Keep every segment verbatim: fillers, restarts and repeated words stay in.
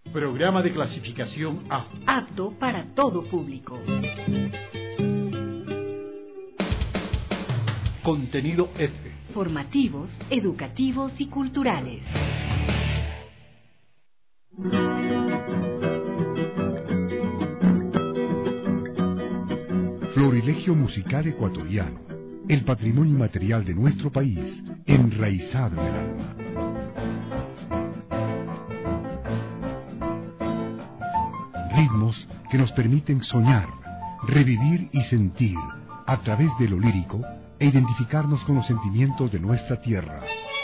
Programa de clasificación A. Apto para todo público. Contenido F. Formativos, educativos y culturales. Florilegio musical ecuatoriano, el patrimonio inmaterial de nuestro país, enraizado en el alma. Ritmos que nos permiten soñar, revivir y sentir a través de lo lírico e identificarnos con los sentimientos de nuestra tierra.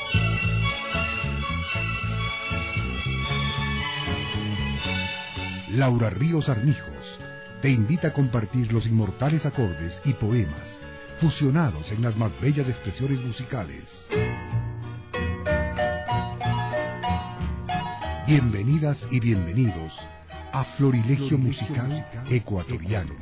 Laura Ríos Armijos te invita a compartir los inmortales acordes y poemas fusionados en las más bellas expresiones musicales. Bienvenidas y bienvenidos a Florilegio Musical Ecuatoriano.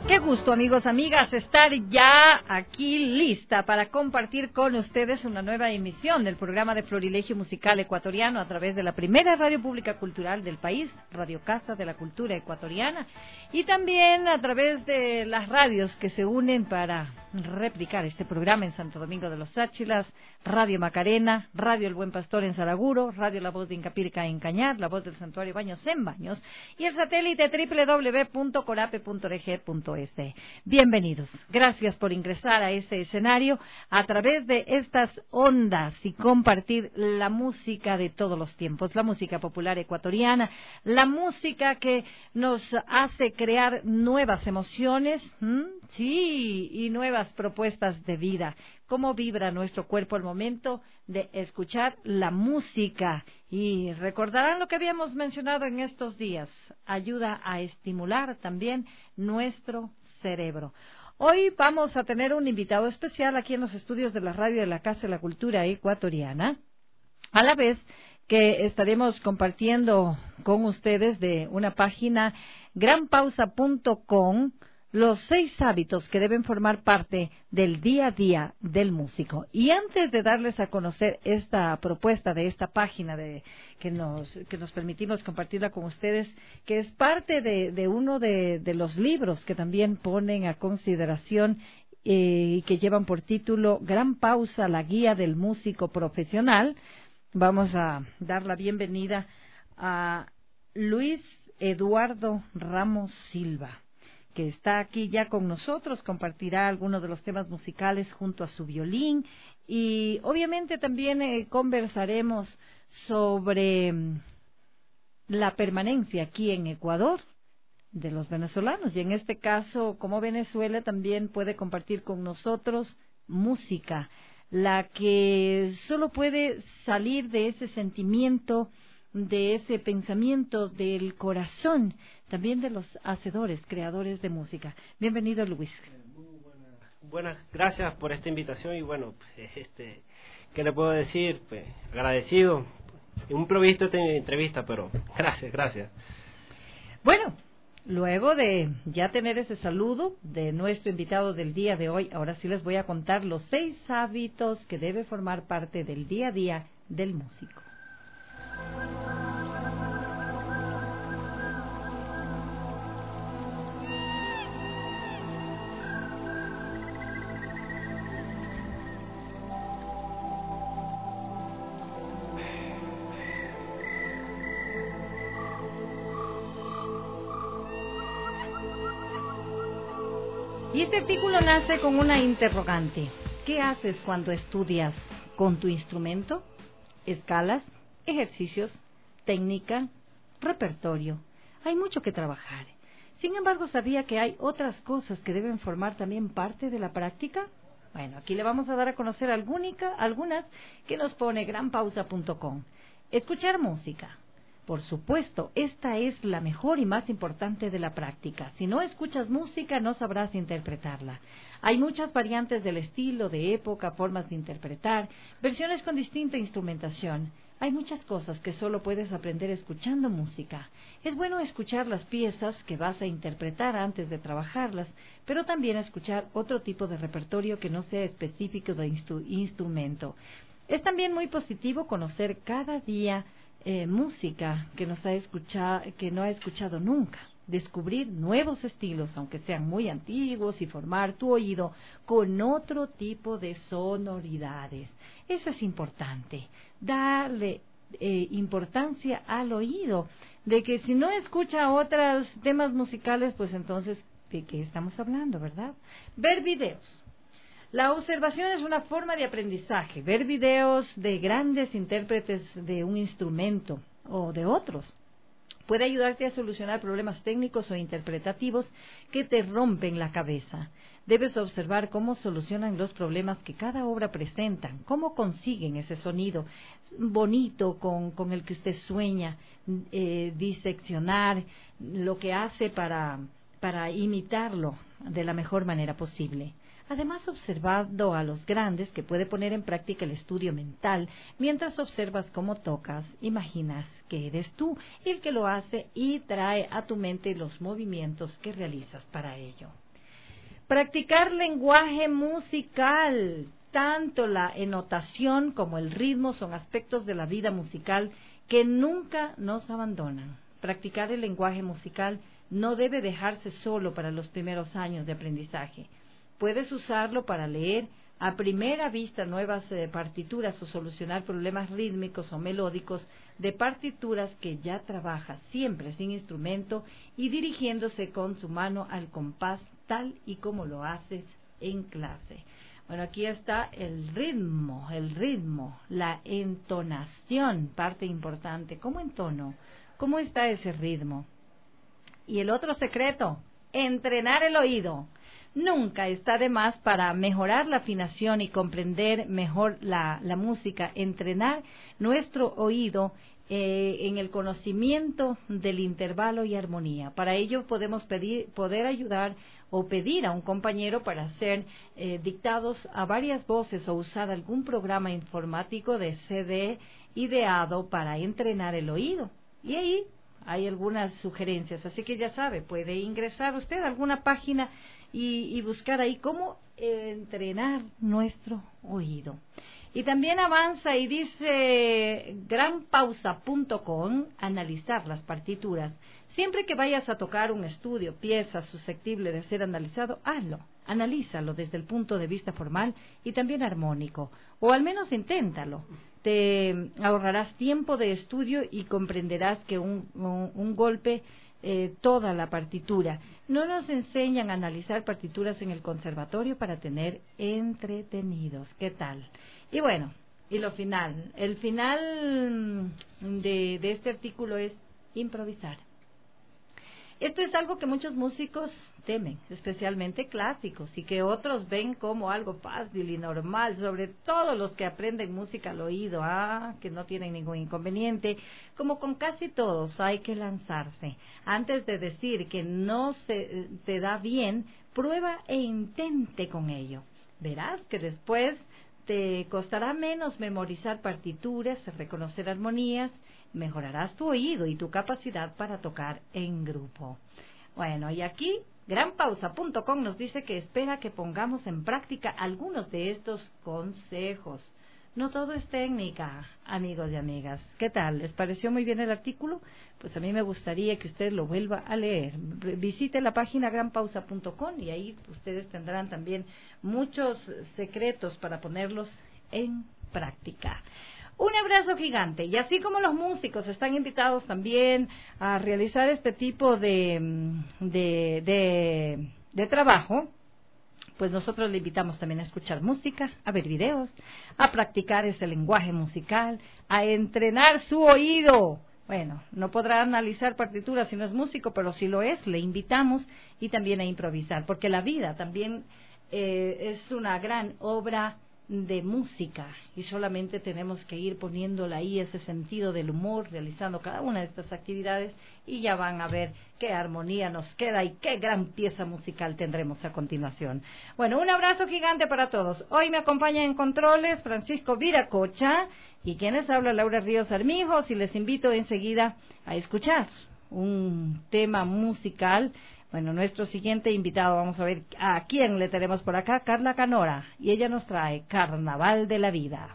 Qué gusto, amigos, amigas, estar ya aquí lista para compartir con ustedes una nueva emisión del programa de Florilegio Musical Ecuatoriano a través de la primera radio pública cultural del país, Radio Casa de la Cultura Ecuatoriana, y también a través de las radios que se unen para replicar este programa en Santo Domingo de los Áchilas, Radio Macarena, Radio El Buen Pastor en Saraguro, Radio La Voz de Incapirca en Cañar, La Voz del Santuario Baños en Baños, y el satélite doble u doble u doble u punto corape punto org punto es. Bienvenidos, gracias por ingresar a ese escenario a través de estas ondas y compartir la música de todos los tiempos, la música popular ecuatoriana, la música que nos hace crear nuevas emociones, ¿m? sí, y nuevas propuestas de vida. Cómo vibra nuestro cuerpo al momento de escuchar la música. Y recordarán lo que habíamos mencionado en estos días. Ayuda a estimular también nuestro cerebro. Hoy vamos a tener un invitado especial aquí en los estudios de la radio de la Casa de la Cultura Ecuatoriana. A la vez que estaremos compartiendo con ustedes de una página gran pausa punto com los seis hábitos que deben formar parte del día a día del músico. Y antes de darles a conocer esta propuesta de esta página de que nos que nos permitimos compartirla con ustedes, que es parte de, de uno de, de los libros que también ponen a consideración eh, y que llevan por título Gran Pausa, la guía del músico profesional, vamos a dar la bienvenida a Luis Eduardo Ramos Silva, que está aquí ya con nosotros, compartirá algunos de los temas musicales junto a su violín y obviamente también eh, conversaremos sobre mm, la permanencia aquí en Ecuador de los venezolanos y en este caso como Venezuela también puede compartir con nosotros música, la que solo puede salir de ese sentimiento, de ese pensamiento del corazón, también de los hacedores, creadores de música. Bienvenido, Luis. Muy buena, buenas, gracias por esta invitación y bueno, pues, este, ¿qué le puedo decir? Pues, agradecido. Un improviso esta entrevista, pero gracias, gracias. Bueno, luego de ya tener ese saludo de nuestro invitado del día de hoy, ahora sí les voy a contar los seis hábitos que debe formar parte del día a día del músico. Y este artículo nace con una interrogante. ¿Qué haces cuando estudias con tu instrumento? Escalas, ejercicios, técnica, repertorio. Hay mucho que trabajar. Sin embargo, ¿sabía que hay otras cosas que deben formar también parte de la práctica? Bueno, aquí le vamos a dar a conocer algunica, algunas que nos pone gran pausa punto com. Escuchar música. Por supuesto, esta es la mejor y más importante de la práctica. Si no escuchas música, no sabrás interpretarla. Hay muchas variantes del estilo, de época, formas de interpretar, versiones con distinta instrumentación. Hay muchas cosas que solo puedes aprender escuchando música. Es bueno escuchar las piezas que vas a interpretar antes de trabajarlas, pero también escuchar otro tipo de repertorio que no sea específico de instru- instrumento. Es también muy positivo conocer cada día Eh, música que nos ha escuchado, que no ha escuchado nunca, descubrir nuevos estilos, aunque sean muy antiguos, y formar tu oído con otro tipo de sonoridades. Eso es importante, darle eh, importancia al oído, de que si no escucha otros temas musicales, pues entonces, ¿de qué estamos hablando, verdad? Ver videos. La observación es una forma de aprendizaje. Ver videos de grandes intérpretes de un instrumento o de otros puede ayudarte a solucionar problemas técnicos o interpretativos que te rompen la cabeza. Debes observar cómo solucionan los problemas que cada obra presenta, cómo consiguen ese sonido bonito con, con el que usted sueña, eh, diseccionar lo que hace para, para imitarlo de la mejor manera posible. Además, observando a los grandes, que puede poner en práctica el estudio mental, mientras observas cómo tocas, imaginas que eres tú el que lo hace y trae a tu mente los movimientos que realizas para ello. Practicar lenguaje musical. Tanto la entonación como el ritmo son aspectos de la vida musical que nunca nos abandonan. Practicar el lenguaje musical no debe dejarse solo para los primeros años de aprendizaje. Puedes usarlo para leer a primera vista nuevas eh, partituras o solucionar problemas rítmicos o melódicos de partituras que ya trabajas siempre sin instrumento y dirigiéndose con tu mano al compás tal y como lo haces en clase. Bueno, aquí está el ritmo, el ritmo, la entonación, parte importante. ¿Cómo entono? ¿Cómo está ese ritmo? Y el otro secreto, entrenar el oído. Nunca está de más para mejorar la afinación y comprender mejor la, la música, entrenar nuestro oído eh, en el conocimiento del intervalo y armonía. Para ello podemos pedir, poder ayudar o pedir a un compañero para hacer eh, dictados a varias voces o usar algún programa informático de C D ideado para entrenar el oído. Y ahí hay algunas sugerencias, así que ya sabe, puede ingresar usted a alguna página y, y buscar ahí cómo eh, entrenar nuestro oído. Y también avanza y dice gran pausa punto com, analizar las partituras. Siempre que vayas a tocar un estudio, pieza susceptible de ser analizado, hazlo, analízalo desde el punto de vista formal y también armónico, o al menos inténtalo. Te ahorrarás tiempo de estudio y comprenderás que un, un, un golpe, eh, toda la partitura. No nos enseñan a analizar partituras en el conservatorio para tener entretenidos. ¿Qué tal? Y bueno, y lo final, el final de, de este artículo es improvisar. Esto es algo que muchos músicos temen, especialmente clásicos, y que otros ven como algo fácil y normal, sobre todo los que aprenden música al oído, ah, que no tienen ningún inconveniente. Como con casi todos, hay que lanzarse. Antes de decir que no se te da bien, prueba e intente con ello. Verás que después te costará menos memorizar partituras, reconocer armonías, mejorarás tu oído y tu capacidad para tocar en grupo. Bueno, y aquí gran pausa punto com nos dice que espera que pongamos en práctica algunos de estos consejos. No todo es técnica, amigos y amigas. ¿Qué tal? ¿Les pareció muy bien el artículo? Pues a mí me gustaría que usted lo vuelva a leer. Visite la página gran pausa punto com y ahí ustedes tendrán también muchos secretos para ponerlos en práctica. Un abrazo gigante, y así como los músicos están invitados también a realizar este tipo de, de, de, de trabajo, pues nosotros le invitamos también a escuchar música, a ver videos, a practicar ese lenguaje musical, a entrenar su oído. Bueno, no podrá analizar partituras si no es músico, pero si lo es, le invitamos, y también a improvisar, porque la vida también eh, es una gran obra de música, y solamente tenemos que ir poniéndole ahí ese sentido del humor, realizando cada una de estas actividades, y ya van a ver qué armonía nos queda y qué gran pieza musical tendremos a continuación. Bueno, un abrazo gigante para todos. Hoy me acompaña en controles Francisco Viracocha, y quienes habla Laura Ríos Armijos, y les invito enseguida a escuchar un tema musical. Bueno, nuestro siguiente invitado, vamos a ver a quién le tenemos por acá, Carla Canora, y ella nos trae Carnaval de la Vida.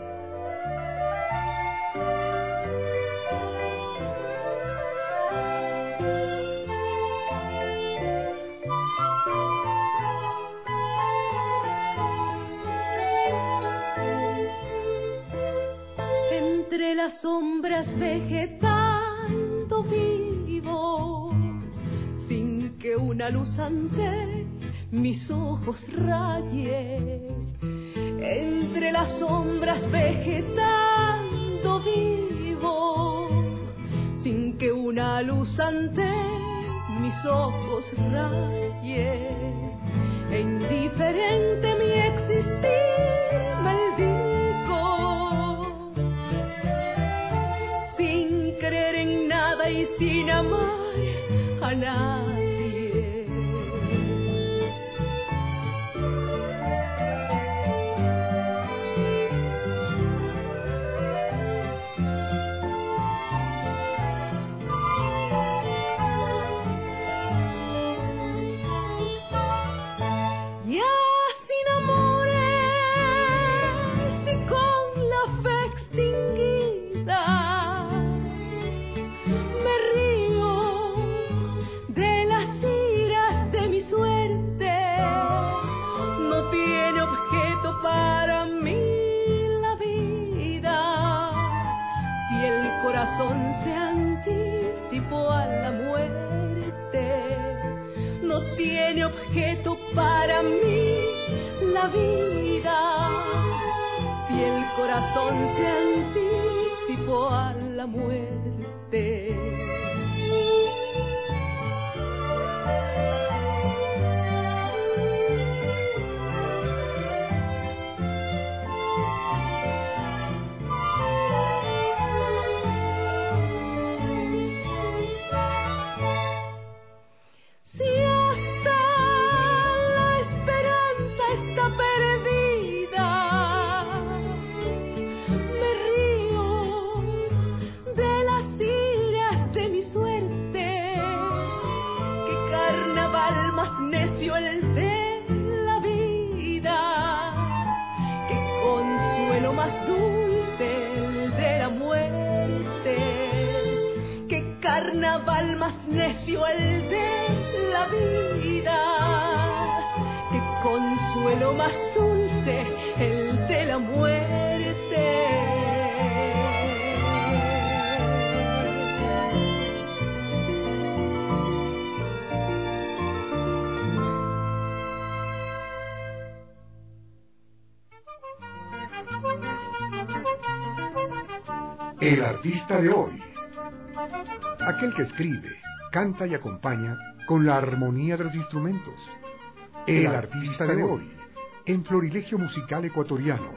Entre las sombras vegetando vivo, sin que una luz ante mis ojos raye. Entre las sombras vegetando vivo, sin que una luz ante mis ojos raye. E indiferente mi existir maldigo, sin creer en nada y sin amar a nadie. tiene objeto para mí la vida, y el corazón se anticipó a la muerte. Carnaval más necio el de la vida, que consuelo más dulce el de la muerte. El artista de hoy. Aquel que escribe, canta y acompaña con la armonía de los instrumentos. El, El artista de hoy, en Florilegio Musical Ecuatoriano.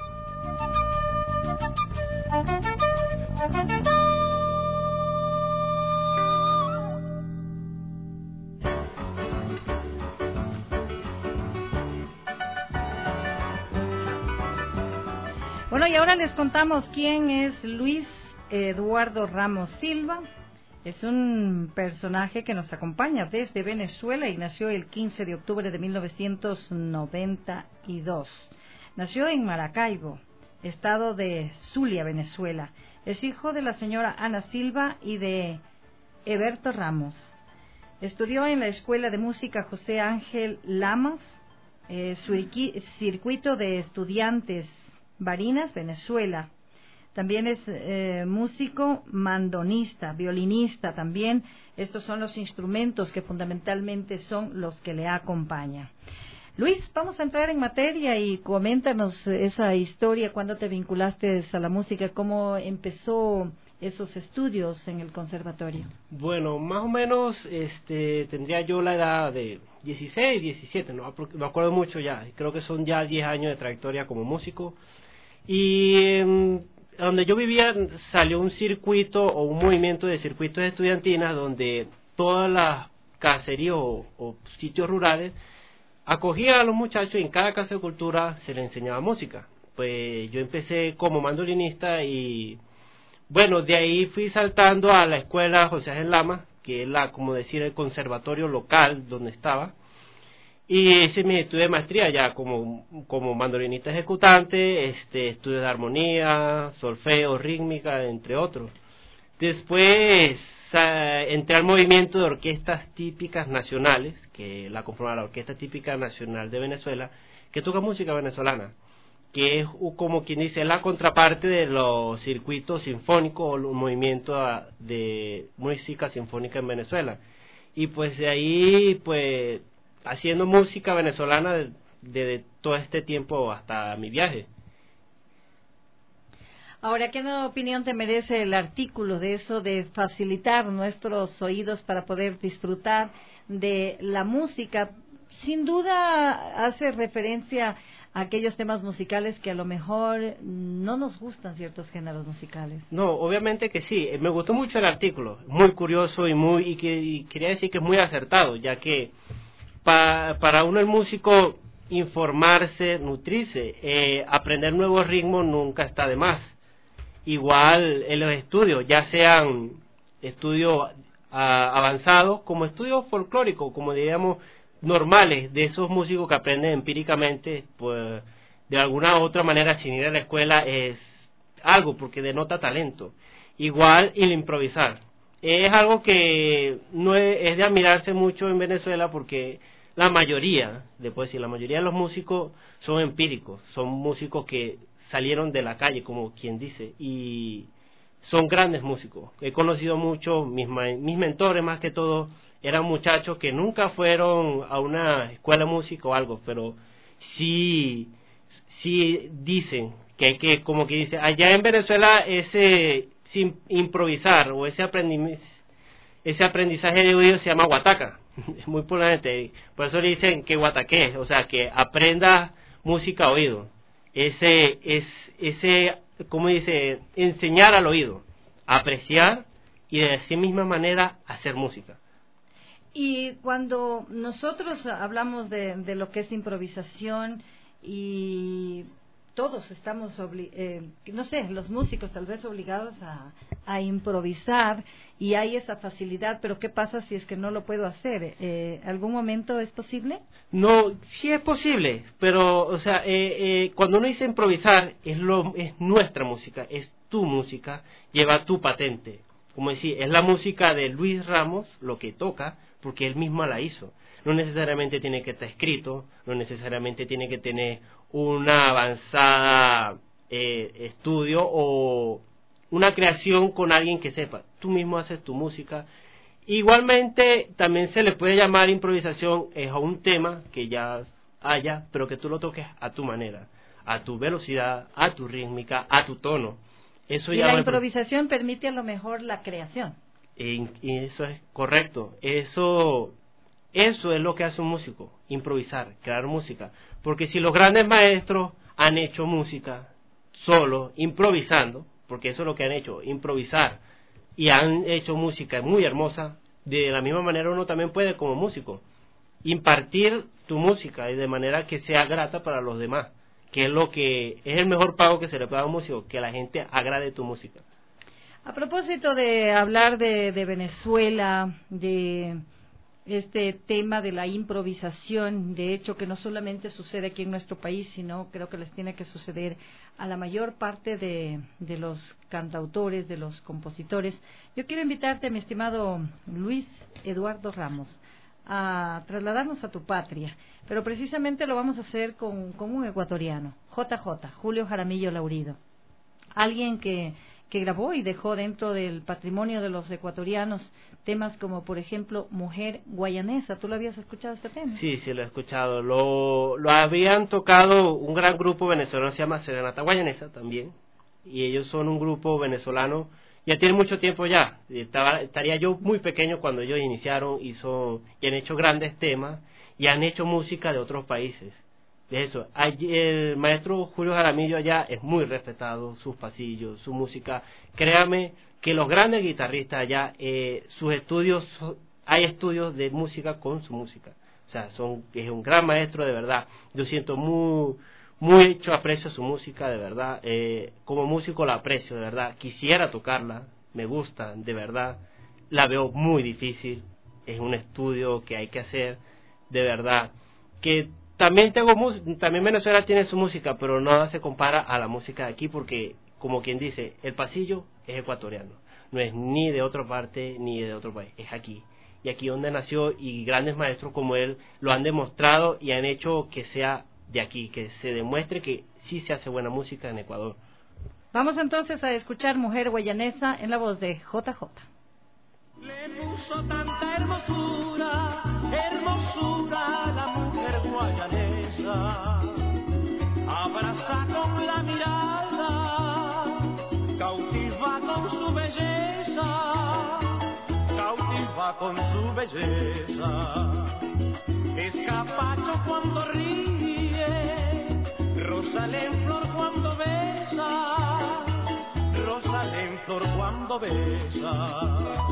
Bueno, y ahora les contamos quién es Luis Eduardo Ramos Silva. Es un personaje que nos acompaña desde Venezuela y nació el quince de octubre de mil novecientos noventa y dos. Nació en Maracaibo, estado de Zulia, Venezuela. Es hijo de la señora Ana Silva y de Eberto Ramos. Estudió en la Escuela de Música José Ángel Lamas, eh, Circuito de Estudiantes Barinas, Venezuela. También es eh, músico, mandonista, violinista también. Estos son los instrumentos que fundamentalmente son los que le acompañan. Luis, vamos a entrar en materia y coméntanos esa historia, cuándo te vinculaste a la música, cómo empezó esos estudios en el conservatorio. Bueno, más o menos este, tendría yo la edad de dieciséis, diecisiete, no me acuerdo mucho ya. Creo que son ya diez años de trayectoria como músico. Y eh, donde yo vivía salió un circuito o un movimiento de circuitos estudiantinas donde todas las caserías o, o sitios rurales acogían a los muchachos y en cada casa de cultura se les enseñaba música. Pues yo empecé como mandolinista y bueno, de ahí fui saltando a la escuela José Ángel Lamas, que es la, como decir, el conservatorio local donde estaba. Y ese es mi estudio de maestría ya como, como mandolinista ejecutante, este, estudio de armonía, solfeo, rítmica, entre otros. Después uh, entré al movimiento de orquestas típicas nacionales, que la conforma la Orquesta Típica Nacional de Venezuela, que toca música venezolana, que es como quien dice la contraparte de los circuitos sinfónicos o el movimiento de música sinfónica en Venezuela. Y pues de ahí, pues, haciendo música venezolana desde de todo este tiempo hasta mi viaje. Ahora, ¿qué opinión te merece el artículo de eso, de facilitar nuestros oídos para poder disfrutar de la música? Sin duda hace referencia a aquellos temas musicales que a lo mejor no nos gustan ciertos géneros musicales. No, obviamente que sí. Me gustó mucho el artículo, muy curioso y muy y, que, y quería decir que es muy acertado, ya que pa, para uno el músico informarse, nutrirse, eh, aprender nuevos ritmos nunca está de más. Igual en los estudios, ya sean estudios a, avanzados como estudios folclóricos, como diríamos normales, de esos músicos que aprenden empíricamente, pues de alguna u otra manera sin ir a la escuela es algo, porque denota talento. Igual el improvisar. Es algo que no es, es de admirarse mucho en Venezuela, porque la mayoría, le puedo decir, la mayoría de los músicos son empíricos, son músicos que salieron de la calle, como quien dice, y son grandes músicos. He conocido mucho, mis, mis mentores más que todo eran muchachos que nunca fueron a una escuela de música o algo, pero sí, sí dicen que hay que, como que dice, allá en Venezuela ese sin improvisar o ese aprendizaje, ese aprendizaje de oído se llama guataca, es muy polamente, por eso le dicen que guataque, o sea, que aprenda música a oído, ese, es, ese, como dice, enseñar al oído, apreciar y de esa misma manera hacer música. Y cuando nosotros hablamos de, de lo que es improvisación y todos estamos, obli eh, no sé, los músicos tal vez obligados a, a improvisar y hay esa facilidad, pero ¿qué pasa si es que no lo puedo hacer? Eh, ¿Algún momento es posible? No, sí es posible, pero, o sea, eh, eh, cuando uno dice improvisar, es, lo, es nuestra música, es tu música, lleva tu patente. Como decir, es la música de Luis Ramos, lo que toca, porque él mismo la hizo. No necesariamente tiene que estar escrito, no necesariamente tiene que tener una avanzada eh, estudio o una creación con alguien que sepa. Tú mismo haces tu música. Igualmente, también se le puede llamar improvisación es a un tema que ya haya, pero que tú lo toques a tu manera, a tu velocidad, a tu rítmica, a tu tono. Eso y ya la va improvisación permite a lo mejor la creación. Y, y eso es correcto. Eso, eso es lo que hace un músico, improvisar, crear música. Porque si los grandes maestros han hecho música solo, improvisando, porque eso es lo que han hecho, improvisar, y han hecho música muy hermosa, de la misma manera uno también puede como músico impartir tu música y de manera que sea grata para los demás, que es lo que es el mejor pago que se le puede a un músico, que la gente agrade tu música. A propósito de hablar de, de Venezuela, de este tema de la improvisación, de hecho que no solamente sucede aquí en nuestro país, sino creo que les tiene que suceder a la mayor parte de, de los cantautores, de los compositores. Yo quiero invitarte, mi estimado Luis Eduardo Ramos, a trasladarnos a tu patria, pero precisamente lo vamos a hacer con, con un ecuatoriano, J J, Julio Jaramillo Laurido, alguien que que grabó y dejó dentro del patrimonio de los ecuatorianos temas como, por ejemplo, Mujer Guayanesa. ¿Tú lo habías escuchado este tema? Sí, sí, lo he escuchado. Lo, lo habían tocado un gran grupo venezolano, se llama Serenata Guayanesa también, y ellos son un grupo venezolano, ya tienen mucho tiempo ya. Estaba, estaría yo muy pequeño cuando ellos iniciaron y, son, y han hecho grandes temas y han hecho música de otros países. De eso, el maestro Julio Jaramillo allá es muy respetado, sus pasillos, su música. Créame que los grandes guitarristas allá, eh, sus estudios, hay estudios de música con su música. O sea, son, es un gran maestro de verdad. Yo siento muy, mucho aprecio a su música de verdad. Eh, como músico la aprecio de verdad. Quisiera tocarla, me gusta de verdad. La veo muy difícil. Es un estudio que hay que hacer de verdad. Que También tengo también Venezuela tiene su música, pero no se compara a la música de aquí porque, como quien dice, el pasillo es ecuatoriano. No es ni de otra parte ni de otro país, es aquí. Y aquí donde nació y grandes maestros como él lo han demostrado y han hecho que sea de aquí, que se demuestre que sí se hace buena música en Ecuador. Vamos entonces a escuchar Mujer Guayanesa en la voz de J J. Le puso tanta hermosura, hermosura la mujer guayanesa, abraza con la mirada, cautiva con su belleza, cautiva con su belleza, es capacho cuando ríe, rosale en flor cuando besa, rosale en flor cuando besa.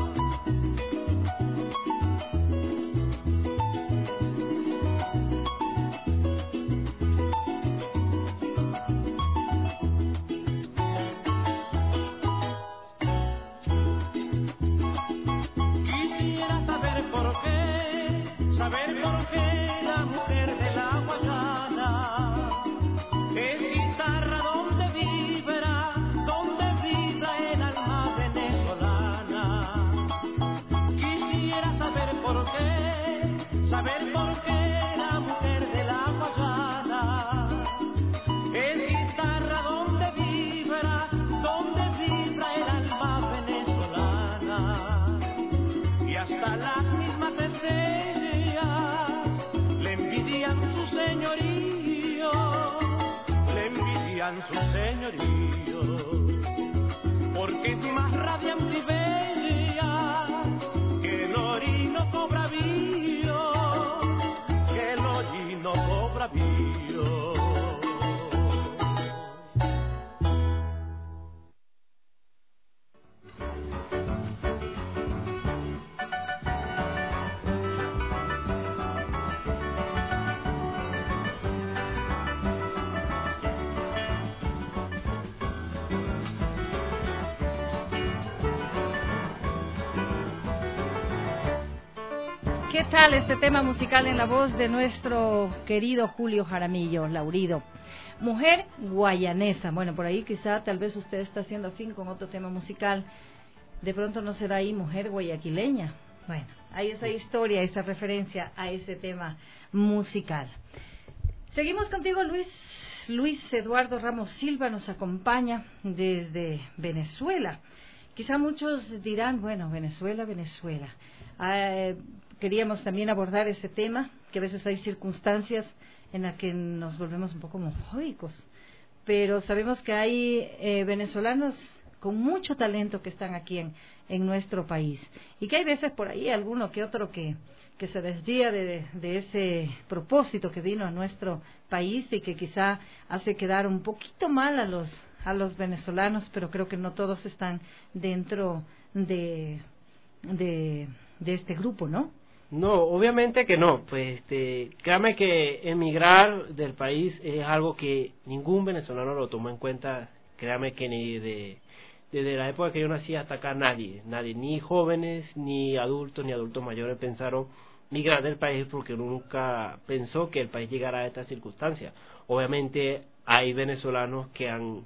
Saber por qué la mujer de la Guayana es guitarra donde vibra, donde vibra el alma venezolana. hagan su señorío, porque es más radiante y bella que el orino cobra vío, que el orino cobra vío. ¿Qué tal este tema musical en la voz de nuestro querido Julio Jaramillo, Laurido? Mujer guayanesa. Bueno, por ahí quizá tal vez usted está haciendo fin con otro tema musical. De pronto no será ahí mujer guayaquileña. Bueno, hay esa historia, esa referencia a ese tema musical. Seguimos contigo, Luis. Luis Eduardo Ramos Silva nos acompaña desde Venezuela. Quizá muchos dirán, bueno, Venezuela, Venezuela. Eh, queríamos también abordar ese tema, que a veces hay circunstancias en las que nos volvemos un poco homofóbicos, pero sabemos que hay eh, venezolanos con mucho talento que están aquí en, en nuestro país, y que hay veces por ahí alguno que otro que, que se desvía de, de ese propósito que vino a nuestro país y que quizá hace quedar un poquito mal a los, a los venezolanos, pero creo que no todos están dentro de... de de este grupo, ¿no? No, obviamente que no. Pues este, créame que emigrar del país es algo que ningún venezolano lo tomó en cuenta. Créame que ni de desde la época que yo nací hasta acá nadie, nadie, ni jóvenes, ni adultos, ni adultos mayores pensaron migrar del país, porque nunca pensó que el país llegara a estas circunstancias. Obviamente hay venezolanos que han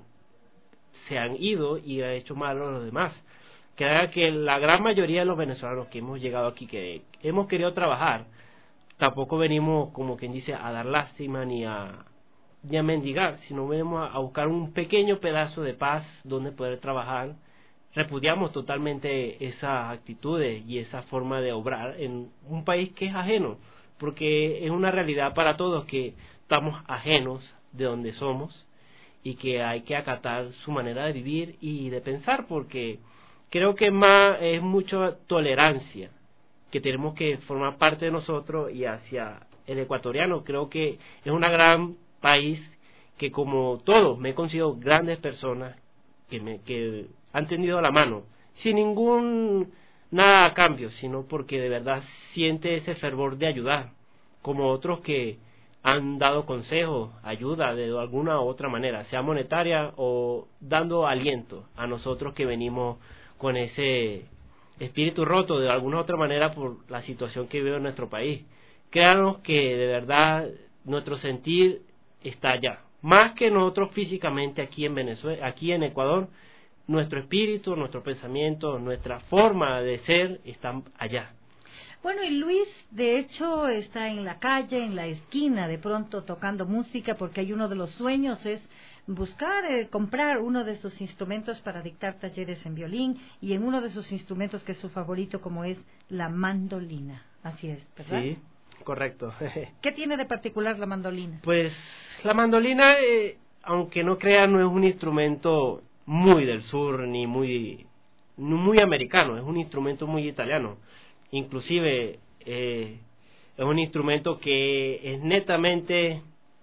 se han ido y han hecho mal a los demás. Creo que la gran mayoría de los venezolanos que hemos llegado aquí, que hemos querido trabajar, tampoco venimos, como quien dice, a dar lástima ni a, ni a mendigar, sino venimos a, a buscar un pequeño pedazo de paz donde poder trabajar. Repudiamos totalmente esas actitudes y esa forma de obrar en un país que es ajeno, porque es una realidad para todos que estamos ajenos de donde somos y que hay que acatar su manera de vivir y de pensar, porque creo que más es mucha tolerancia que tenemos que formar parte de nosotros y hacia el ecuatoriano. Creo que es un gran país que, como todos, me he conocido grandes personas que me que han tendido la mano sin ningún nada a cambio, sino porque de verdad siente ese fervor de ayudar, como otros que han dado consejos, ayuda de alguna u otra manera, sea monetaria o dando aliento a nosotros que venimos con ese espíritu roto de alguna u otra manera por la situación que vive en nuestro país. Créanos que de verdad nuestro sentir está allá, más que nosotros físicamente aquí en Venezuela, aquí en Ecuador. Nuestro espíritu, nuestro pensamiento, nuestra forma de ser están allá. Bueno, y Luis, de hecho, está en la calle, en la esquina, de pronto tocando música, porque hay uno de los sueños es buscar, eh, comprar uno de sus instrumentos para dictar talleres en violín, y en uno de sus instrumentos que es su favorito, como es la mandolina. Así es, ¿verdad? Sí, correcto. ¿Qué tiene de particular la mandolina? Pues la mandolina, eh, aunque no crean, no es un instrumento muy del sur ni muy muy americano, es un instrumento muy italiano. Inclusive eh, es un instrumento que es netamente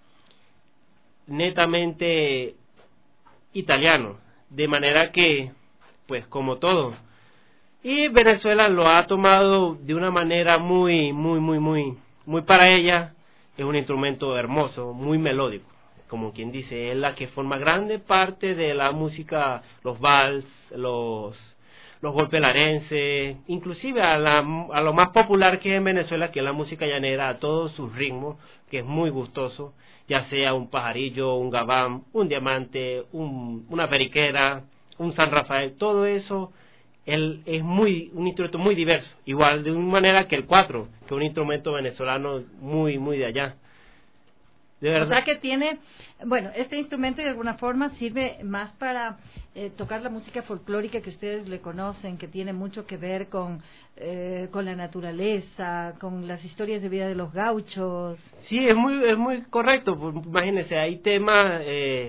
netamente italiano, de manera que, pues como todo, y Venezuela lo ha tomado de una manera muy muy muy muy muy para ella. Es un instrumento hermoso, muy melódico, como quien dice, es la que forma grande parte de la música, los vals, los los golpes larenses, inclusive a, la, a lo más popular que es en Venezuela, que es la música llanera, a todos sus ritmos, que es muy gustoso, ya sea un pajarillo, un gabán, un diamante, un, una periquera, un San Rafael, todo eso él, es muy un instrumento muy diverso, igual de una manera que el cuatro, que es un instrumento venezolano muy, muy de allá. De verdad. O sea que tiene, bueno, este instrumento de alguna forma sirve más para eh, tocar la música folclórica que ustedes le conocen, que tiene mucho que ver con eh, con la naturaleza, con las historias de vida de los gauchos. Sí, es muy es muy correcto. Pues, imagínense, hay temas, eh,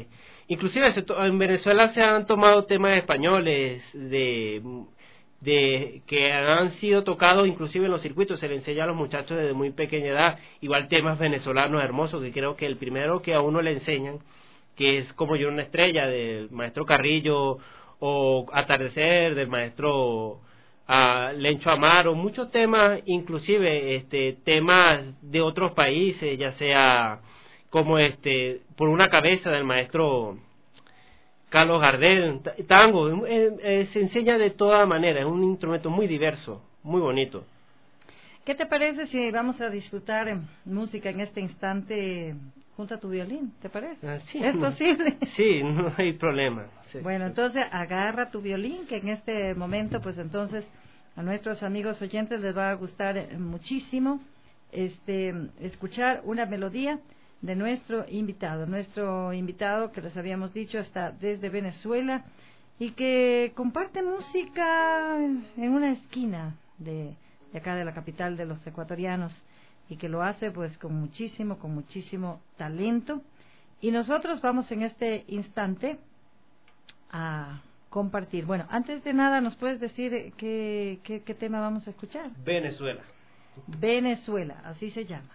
inclusive se to- en Venezuela se han tomado temas españoles de de que han sido tocados inclusive en los circuitos, se le enseña a los muchachos desde muy pequeña edad, igual temas venezolanos hermosos, que creo que el primero que a uno le enseñan, que es Como yo una estrella, del maestro Carrillo, o Atardecer, del maestro uh, Lencho Amaro, muchos temas, inclusive este temas de otros países, ya sea como este Por una cabeza, del maestro Carlos Gardel, tango, eh, eh, se enseña de toda manera, es un instrumento muy diverso, muy bonito. ¿Qué te parece si vamos a disfrutar eh, música en este instante junto a tu violín? ¿Te parece? Ah, sí, ¿Es posible? Sí, no hay problema. Sí. Bueno, entonces agarra tu violín, que en este momento, pues entonces a nuestros amigos oyentes les va a gustar eh, muchísimo este escuchar una melodía de nuestro invitado. Nuestro invitado, que les habíamos dicho, está desde Venezuela y que comparte música en una esquina de, de acá de la capital de los ecuatorianos, y que lo hace pues con muchísimo, con muchísimo talento. Y nosotros vamos en este instante a compartir. Bueno, antes de nada, ¿nos puedes decir qué, qué, qué tema vamos a escuchar? Venezuela. Venezuela, así se llama.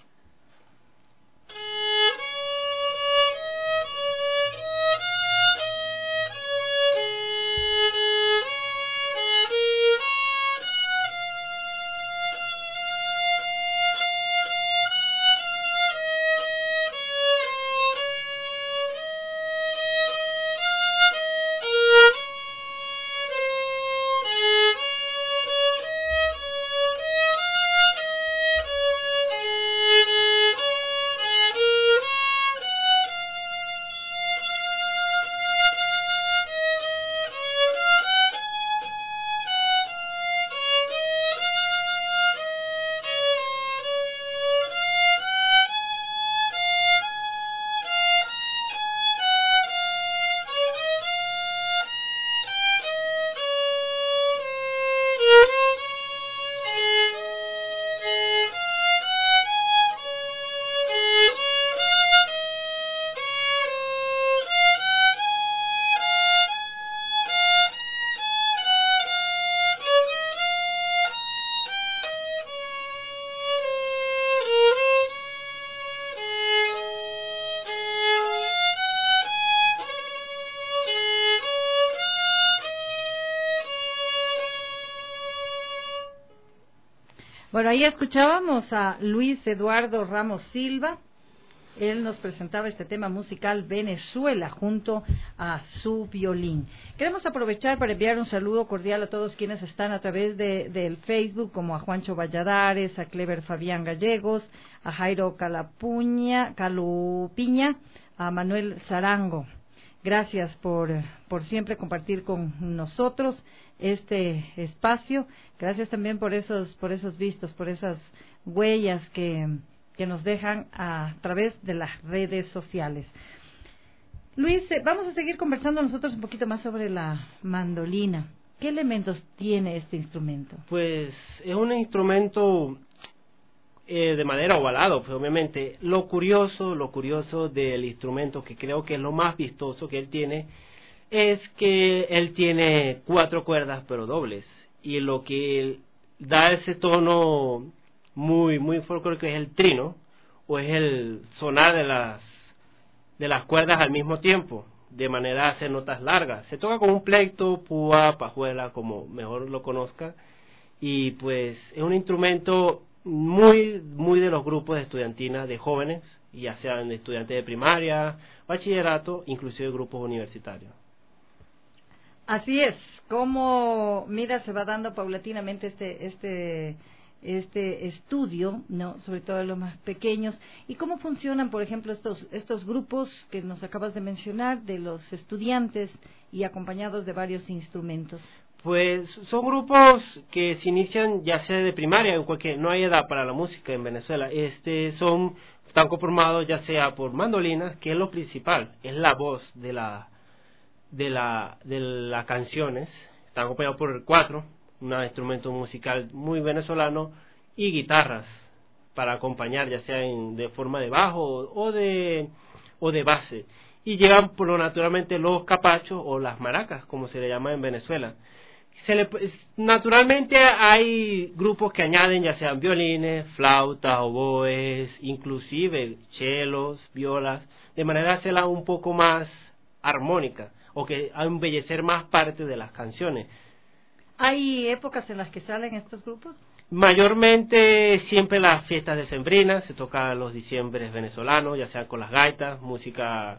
Bueno, ahí escuchábamos a Luis Eduardo Ramos Silva. Él nos presentaba este tema musical Venezuela junto a su violín. Queremos aprovechar para enviar un saludo cordial a todos quienes están a través de, del Facebook, como a Juancho Valladares, a Clever Fabián Gallegos, a Jairo Calapuña, Calupiña, a Manuel Zarango. Gracias por, por siempre compartir con nosotros este espacio. Gracias también por esos, por esos vistos, por esas huellas que, que nos dejan a través de las redes sociales. Luis, eh, vamos a seguir conversando nosotros un poquito más sobre la mandolina. ¿Qué elementos tiene este instrumento? Pues es un instrumento eh, de madera ovalado, pues obviamente. Lo curioso, lo curioso del instrumento, que creo que es lo más vistoso que él tiene, es que él tiene cuatro cuerdas pero dobles, y lo que da ese tono muy muy folclórico es el trino, o es el sonar de las de las cuerdas al mismo tiempo, de manera a hacer notas largas. Se toca con un pleito, púa, pajuela, como mejor lo conozca, y pues es un instrumento muy muy de los grupos de estudiantinas de jóvenes, ya sean estudiantes de primaria, bachillerato, inclusive grupos universitarios. Así es, como mira se va dando paulatinamente este este este estudio, no, sobre todo de los más pequeños, y cómo funcionan, por ejemplo, estos estos grupos que nos acabas de mencionar de los estudiantes y acompañados de varios instrumentos. Pues son grupos que se inician ya sea de primaria, en cualquier, no hay edad para la música en Venezuela. Este son están conformados ya sea por mandolinas, que es lo principal, es la voz de la de la de las canciones. Están acompañados por cuatro, un instrumento musical muy venezolano, y guitarras para acompañar, ya sea en, de forma de bajo o de o de base. y llevan por lo naturalmente los capachos o las maracas, como se le llama en Venezuela. Se le, naturalmente hay grupos que añaden ya sean violines, flautas, oboes, inclusive chelos, violas, de manera a hacerla un poco más armónica o que a embellecer más parte de las canciones. ¿Hay épocas en las que salen estos grupos? Mayormente siempre las fiestas decembrinas, se tocan los diciembres venezolanos, ya sea con las gaitas, música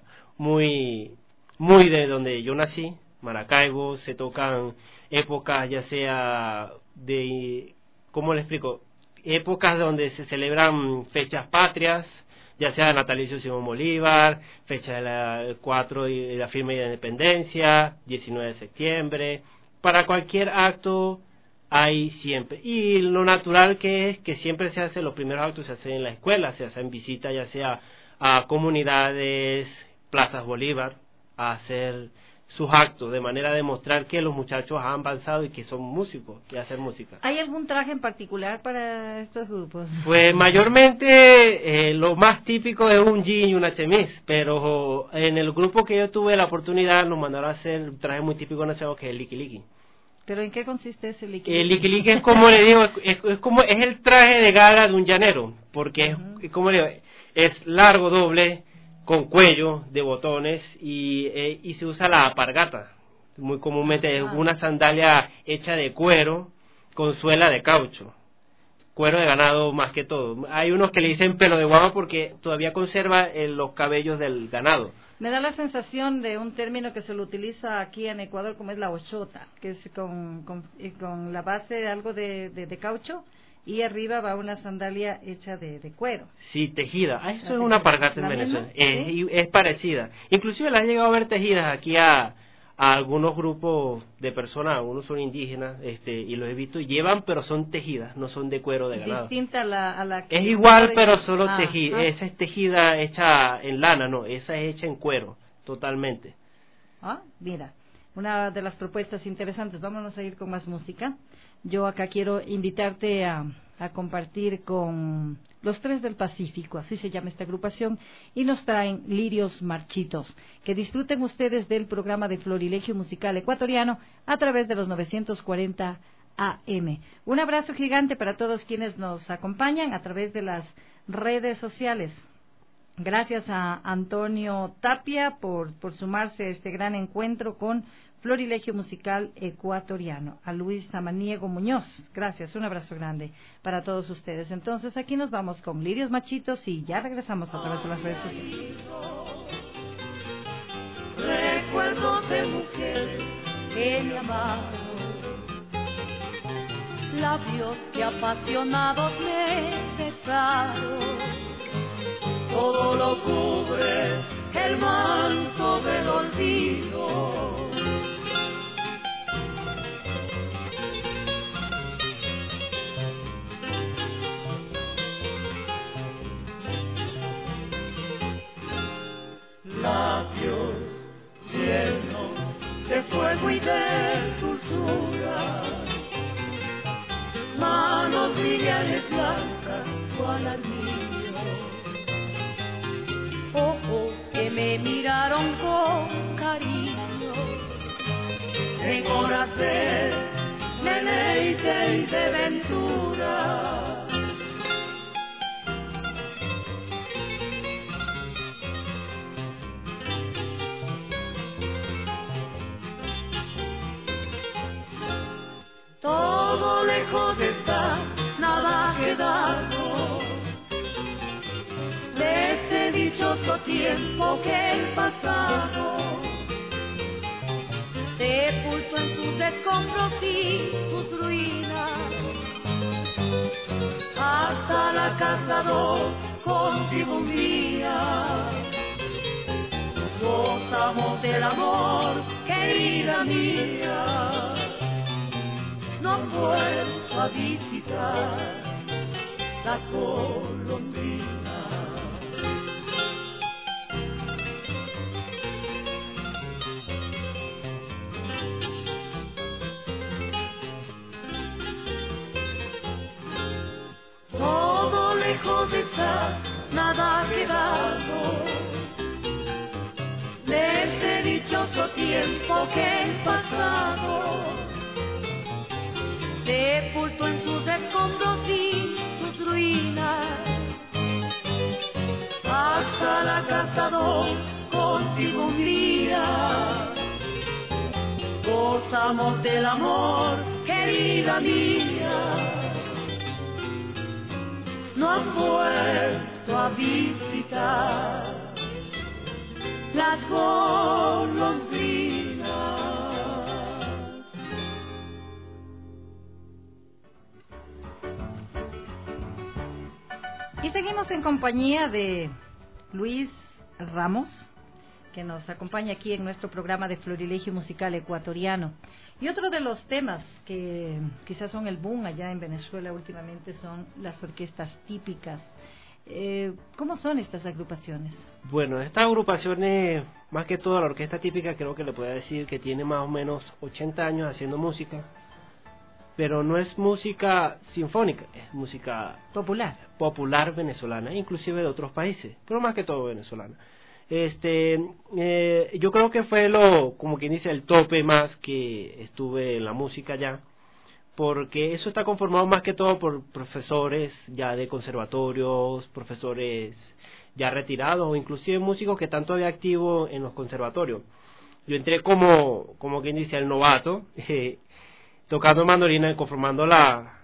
muy, muy de donde yo nací, Maracaibo, se tocan épocas ya sea de, ¿cómo le explico? Épocas donde se celebran fechas patrias, ya sea natalicio Simón Bolívar, fecha del cuatro de la firma de la independencia, diecinueve de septiembre, para cualquier acto hay siempre, y lo natural que es que siempre se hace, los primeros actos se hacen en la escuela, se hacen visitas ya sea a comunidades, plazas Bolívar, a hacer sus actos, de manera a demostrar que los muchachos han avanzado y que son músicos, y hacer música. ¿Hay algún traje en particular para estos grupos? Pues mayormente eh, lo más típico es un jean y una chemise, pero en el grupo que yo tuve la oportunidad nos mandaron a hacer un traje muy típico nacional que es el liqui liqui. ¿Pero en qué consiste ese liqui? El liqui liqui es como le digo, es, es como es el traje de gala de un llanero, porque uh-huh. es como le digo, es largo, doble, con cuello de botones y, eh, y se usa la alpargata, muy comúnmente es una sandalia hecha de cuero con suela de caucho, cuero de ganado más que todo. Hay unos que le dicen pelo de guava porque todavía conserva eh, los cabellos del ganado. Me da la sensación de un término que se lo utiliza aquí en Ecuador como es la ochota, que es con, con, con la base de algo de, de, de caucho y arriba va una sandalia hecha de, de cuero. Sí, tejida. Ah, eso es una alpargata en Venezuela. Es, ¿sí? es parecida. Inclusive las he llegado a ver tejidas aquí a, a algunos grupos de personas, algunos son indígenas, este, y los he visto y llevan, pero son tejidas, no son de cuero de ganado. Distinta a la, a la que es igual, pero solo ah, tejida. Ah. Esa es tejida hecha en lana, no, esa es hecha en cuero, totalmente. Ah, mira, una de las propuestas interesantes. Vámonos a ir con más música. Yo acá quiero invitarte a, a compartir con los Tres del Pacífico, así se llama esta agrupación, y nos traen Lirios Marchitos. Que disfruten ustedes del programa de Florilegio Musical Ecuatoriano a través de los novecientos cuarenta A M. Un abrazo gigante para todos quienes nos acompañan a través de las redes sociales. Gracias a Antonio Tapia por, por sumarse a este gran encuentro con Florilegio Musical Ecuatoriano. A Luis Samaniego Muñoz, gracias, un abrazo grande para todos ustedes. Entonces aquí nos vamos con Lirios Machitos y ya regresamos a través de las redes sociales. Recuerdos de mujeres que me amaron, labios que apasionados me besaron, todo lo cubre el manto del olvido. Labios llenos de fuego y de dulzura, manos livianas blancas cual anillo, ojos que me miraron con cariño, en horas de deleite y de ventura. Todo lejos está, nada ha quedado de ese dichoso tiempo que el pasado sepultó en sus escombros y sus ruinas. Hasta la casa dos contigo mía, gozamos del amor, querida mía. No vuelvo a visitar las golondrinas. Todo lejos está, nada ha quedado tiempo que el pasado sepultó en sus escombros y sus ruinas. Hasta la casa dos contigo un día gozamos del amor, querida mía. No has vuelto a visitar las golondrinas. Y seguimos en compañía de Luis Ramos, que nos acompaña aquí en nuestro programa de Florilegio Musical Ecuatoriano. Y otro de los temas que quizás son el boom allá en Venezuela últimamente son las orquestas típicas. Eh, ¿Cómo son estas agrupaciones? Bueno, estas agrupaciones, más que todo la orquesta típica, creo que le puedo decir que tiene más o menos ochenta años haciendo música, pero no es música sinfónica, es música popular, popular venezolana, inclusive de otros países, pero más que todo venezolana. Este, eh, yo creo que fue lo, como quien dice, el tope más que estuve en la música ya, porque eso está conformado más que todo por profesores ya de conservatorios, profesores ya retirados o inclusive músicos que están todavía activos en los conservatorios. Yo entré como, como quien dice, el novato, eh, tocando mandolina y conformando la,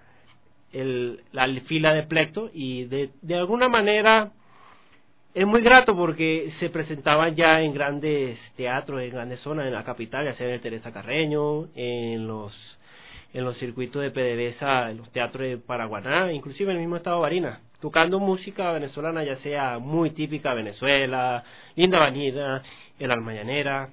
el, la fila de plecto, y de, de alguna manera es muy grato porque se presentaban ya en grandes teatros, en grandes zonas, en la capital, ya sea en el Teresa Carreño, en los en los circuitos de PDVSA, en los teatros de Paraguaná, inclusive en el mismo estado de Barinas, tocando música venezolana, ya sea muy típica de Venezuela, Linda Vanilla, el Almayanera.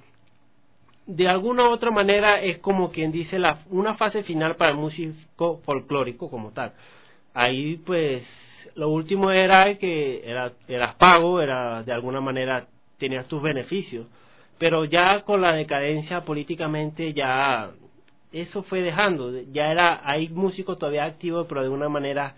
De alguna u otra manera es como quien dice la una fase final para el músico folclórico como tal. Ahí pues lo último era que era, eras pago, era de alguna manera tenías tus beneficios, pero ya con la decadencia políticamente ya eso fue dejando, ya era, hay músicos todavía activos, pero de alguna manera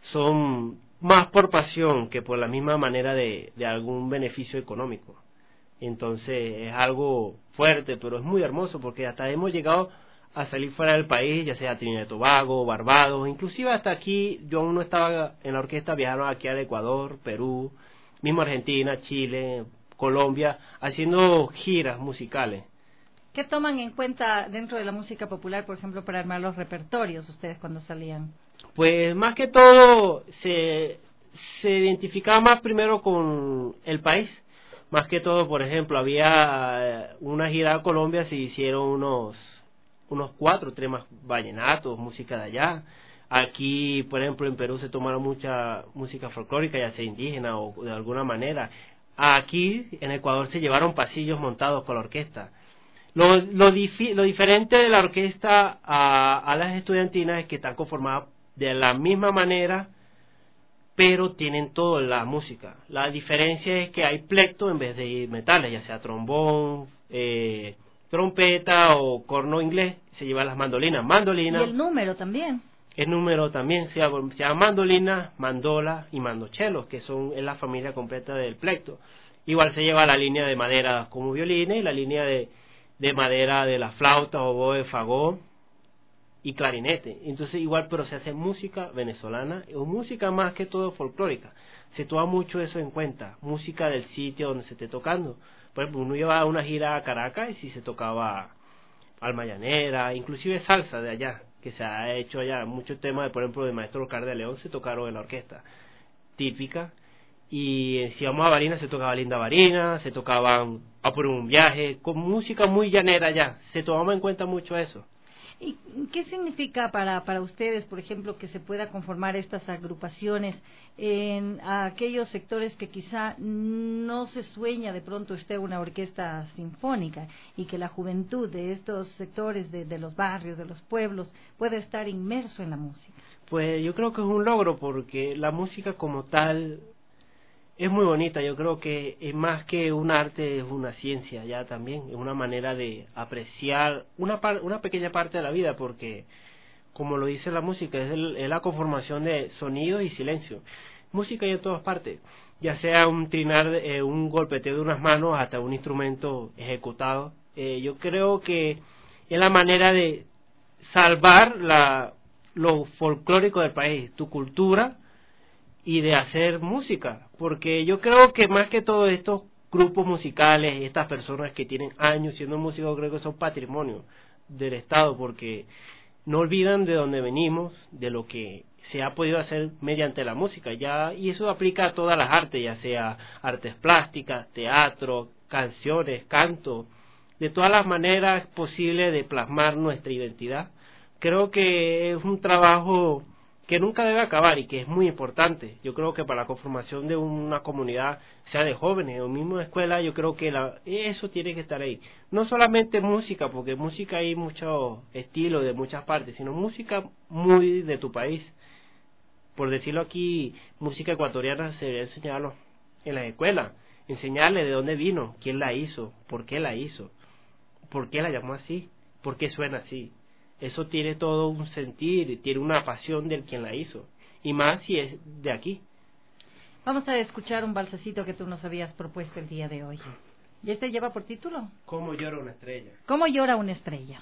son más por pasión que por la misma manera de, de algún beneficio económico. Entonces es algo fuerte, pero es muy hermoso porque hasta hemos llegado a salir fuera del país, ya sea Trinidad y Tobago, Barbados, inclusive hasta aquí, yo aún no estaba en la orquesta, viajaron aquí al Ecuador, Perú, mismo Argentina, Chile, Colombia, haciendo giras musicales. ¿Qué toman en cuenta dentro de la música popular, por ejemplo, para armar los repertorios ustedes cuando salían? Pues más que todo se, se identificaba más primero con el país. Más que todo, por ejemplo, había una gira a Colombia, se hicieron unos unos cuatro temas vallenatos, música de allá. Aquí, por ejemplo, en Perú se tomaron mucha música folclórica, ya sea indígena o de alguna manera. Aquí, en Ecuador, se llevaron pasillos montados con la orquesta. Lo, lo, difi, lo diferente de la orquesta a, a las estudiantinas es que están conformadas de la misma manera, pero tienen toda la música. La diferencia es que hay plecto en vez de metales, ya sea trombón, eh, trompeta o corno inglés, se llevan las mandolinas. Mandolina. Y el número también. El número también se llama, se llama mandolina, mandola y mandochelos, que son es la familia completa del plecto. Igual se lleva la línea de madera como violines y la línea de, de madera de la flauta, oboe, fagot y clarinete. Entonces igual, pero se hace música venezolana o música más que todo folclórica. Se toma mucho eso en cuenta, música del sitio donde se esté tocando. Por ejemplo, uno llevaba una gira a Caracas y si se tocaba almayanera, inclusive salsa de allá, que se ha hecho allá, muchos temas, de, por ejemplo, de Maestro Oscar de León se tocaron en la orquesta típica. Y si vamos a Barinas se tocaba Linda Varina, se tocaban A por un viaje, con música muy llanera allá, se tomaba en cuenta mucho eso. ¿Y qué significa para, para ustedes, por ejemplo, que se pueda conformar estas agrupaciones en aquellos sectores que quizá no se sueña de pronto esté una orquesta sinfónica y que la juventud de estos sectores, de, de los barrios, de los pueblos, pueda estar inmerso en la música? Pues yo creo que es un logro porque la música como tal es muy bonita. Yo creo que es más que un arte, es una ciencia ya también, es una manera de apreciar una par, una pequeña parte de la vida, porque como lo dice la música, es, el, es la conformación de sonido y silencio. Música hay en todas partes, ya sea un trinar, eh, un golpeteo de unas manos hasta un instrumento ejecutado Eh, yo creo que es la manera de salvar la, lo folclórico del país, tu cultura, y de hacer música, porque yo creo que más que todo estos grupos musicales, estas personas que tienen años siendo músicos, creo que son patrimonio del Estado, porque no olvidan de dónde venimos, de lo que se ha podido hacer mediante la música, ya, y eso aplica a todas las artes, ya sea artes plásticas, teatro, canciones, canto, de todas las maneras posibles de plasmar nuestra identidad. Creo que es un trabajo que nunca debe acabar y que es muy importante. Yo creo que para la conformación de una comunidad, sea de jóvenes o mismo de escuela, yo creo que la, eso tiene que estar ahí. No solamente música, porque música hay muchos estilos de muchas partes, sino música muy de tu país. Por decirlo aquí, música ecuatoriana se debe enseñarlo en las escuelas, enseñarle de dónde vino, quién la hizo, por qué la hizo, por qué la llamó así, por qué suena así. Eso tiene todo un sentir, tiene una pasión del quien la hizo, y más si es de aquí. Vamos a escuchar un balsecito que tú nos habías propuesto el día de hoy. ¿Y este lleva por título? ¿Cómo llora una estrella? ¿Cómo llora una estrella?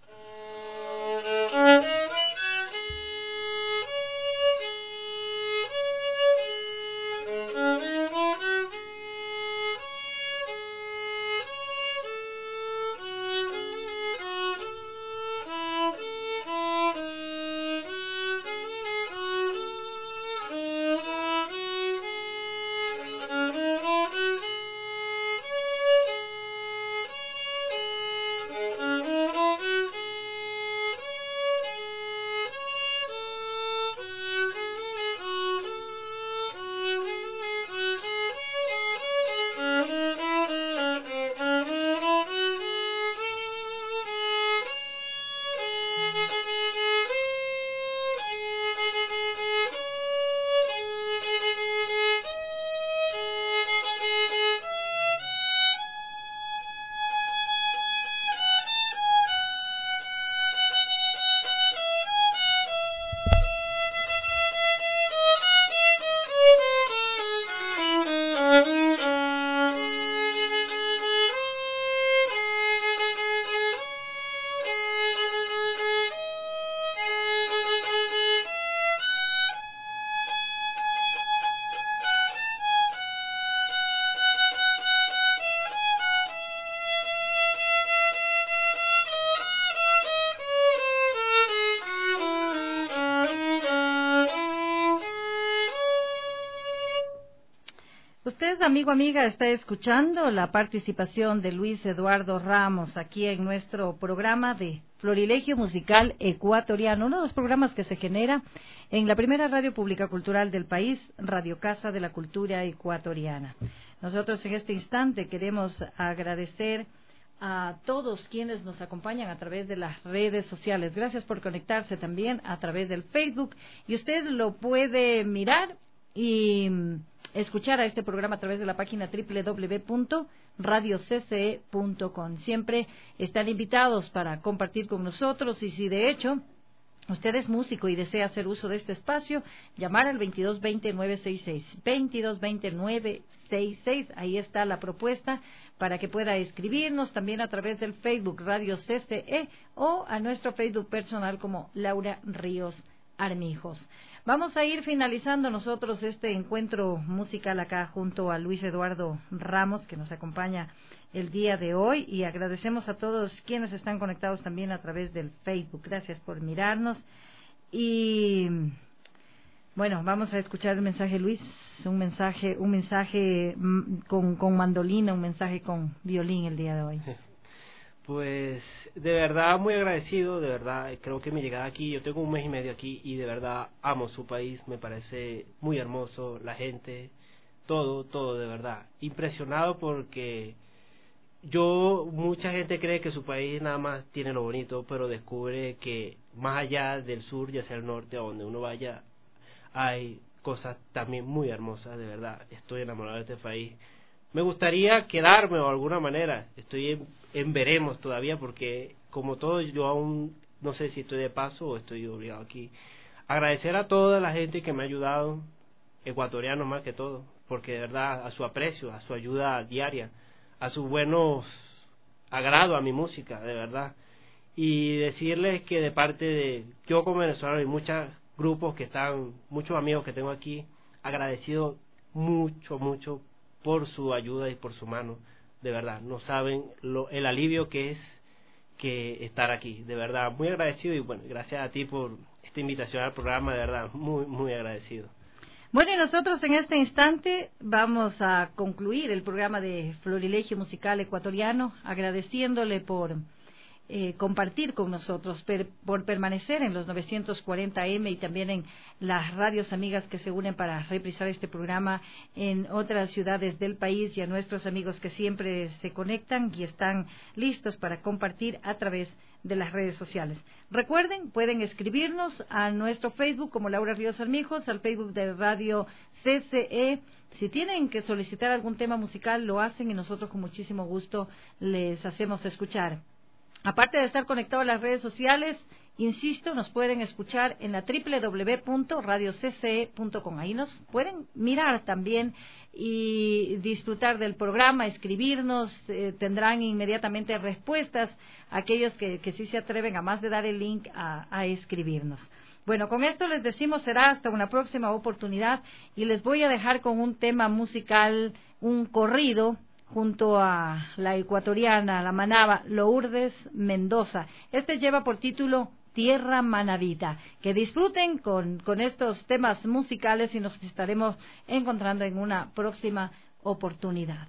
Usted, amigo, amiga, está escuchando la participación de Luis Eduardo Ramos aquí en nuestro programa de Florilegio Musical Ecuatoriano, uno de los programas que se genera en la primera radio pública cultural del país, Radio Casa de la Cultura Ecuatoriana. Nosotros en este instante queremos agradecer a todos quienes nos acompañan a través de las redes sociales. Gracias por conectarse también a través del Facebook, y usted lo puede mirar y escuchar a este programa a través de la página doble u doble u doble u punto radio c c e punto com. Siempre están invitados para compartir con nosotros, y si de hecho usted es músico y desea hacer uso de este espacio, llamar al veintidós veinte nueve sesenta y seis, veintidós veinte nueve sesenta y seis, ahí está la propuesta para que pueda escribirnos también a través del Facebook Radio C C E o a nuestro Facebook personal como Laura Ríos Armijos. Vamos a ir finalizando nosotros este encuentro musical acá junto a Luis Eduardo Ramos, que nos acompaña el día de hoy, y agradecemos a todos quienes están conectados también a través del Facebook. Gracias por mirarnos. Y bueno, vamos a escuchar el mensaje, Luis, un mensaje, un mensaje con, con mandolina, un mensaje con violín el día de hoy. Pues de verdad muy agradecido, de verdad, creo que mi llegada aquí, yo tengo un mes y medio aquí y de verdad amo su país, me parece muy hermoso, la gente, todo, todo de verdad, impresionado porque yo, mucha gente cree que su país nada más tiene lo bonito, pero descubre que más allá del sur y hacia el norte, a donde uno vaya, hay cosas también muy hermosas, de verdad, estoy enamorado de este país. Me gustaría quedarme de alguna manera, estoy en, en veremos todavía, porque como todo yo aún no sé si estoy de paso o estoy obligado aquí. Agradecer a toda la gente que me ha ayudado, ecuatorianos más que todo, porque de verdad a su aprecio, a su ayuda diaria, a sus buenos agrado a mi música, de verdad. Y decirles que de parte de yo como venezolano y muchos grupos que están, muchos amigos que tengo aquí, agradecido mucho, mucho por su ayuda y por su mano, de verdad, no saben lo, el alivio que es que estar aquí, de verdad, muy agradecido y bueno, gracias a ti por esta invitación al programa, de verdad, muy, muy agradecido. Bueno, y nosotros en este instante vamos a concluir el programa de Florilegio Musical Ecuatoriano, agradeciéndole por eh, compartir con nosotros, per, por permanecer en los novecientos cuarenta eme y también en las radios amigas que se unen para reprisar este programa en otras ciudades del país, y a nuestros amigos que siempre se conectan y están listos para compartir a través de las redes sociales. Recuerden, pueden escribirnos a nuestro Facebook como Laura Ríos Armijos, al Facebook de Radio C C E. Si tienen que solicitar algún tema musical, lo hacen y nosotros con muchísimo gusto les hacemos escuchar. Aparte de estar conectados a las redes sociales, insisto, nos pueden escuchar en la doble u doble u doble u punto radio c c e punto com. Ahí nos pueden mirar también y disfrutar del programa, escribirnos, eh, tendrán inmediatamente respuestas a aquellos que, que sí se atreven, a más de dar el link, a, a escribirnos. Bueno, con esto les decimos será hasta una próxima oportunidad y les voy a dejar con un tema musical, un corrido, junto a la ecuatoriana, la manaba Lourdes Mendoza. Este lleva por título Tierra Manabita. Que disfruten con, con estos temas musicales y nos estaremos encontrando en una próxima oportunidad.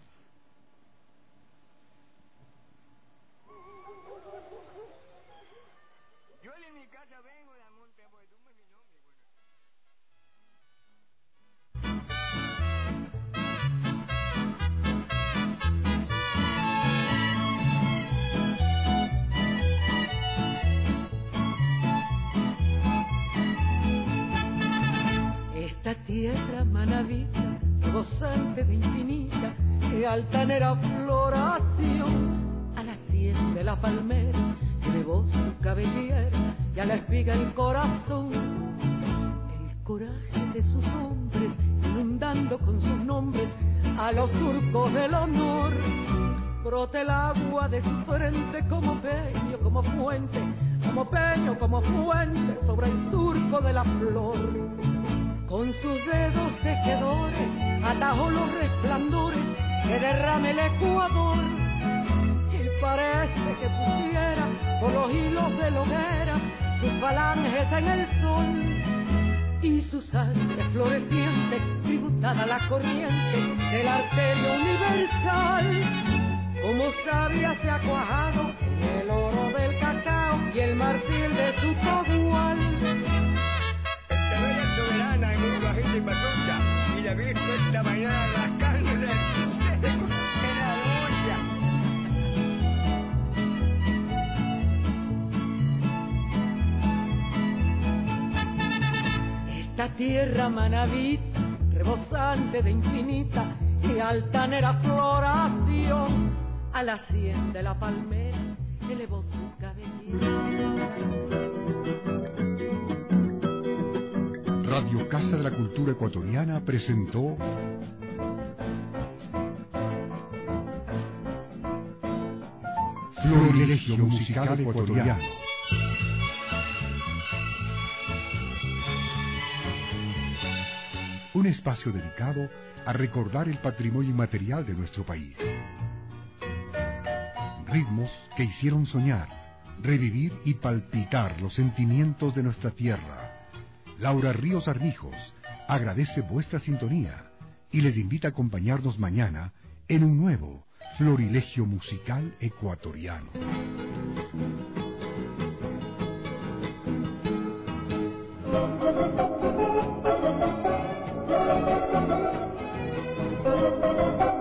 Esta tierra manabita, gozante de infinita y altanera floración, a la sien de la palmera elevó su cabellera y a la espiga el corazón. El coraje de sus hombres, inundando con sus nombres a los surcos del honor, brota el agua de su frente como peño, como fuente, como peño, como fuente sobre el surco de la flor. Con sus dedos tejedores atajó los resplandores que derrame el Ecuador, y parece que pusiera por los hilos de la hoguera sus falanges en el sol, y su sangre floreciente tributada a la corriente del arterio universal, como sabia se ha cuajado el oro del cacao y el marfil de su togual. Soberana en un guajito y patrulla, y la vi esta mañana las carnes de la olla. Esta tierra manabita, rebosante de infinita y altanera floración, a la sien de la palmera elevó su cabellera. Radio Casa de la Cultura Ecuatoriana presentó Florilegio Musical Ecuatoriano. Un espacio dedicado a recordar el patrimonio inmaterial de nuestro país. Ritmos que hicieron soñar, revivir y palpitar los sentimientos de nuestra tierra. Laura Ríos Armijos agradece vuestra sintonía y les invita a acompañarnos mañana en un nuevo Florilegio Musical Ecuatoriano. Thank you.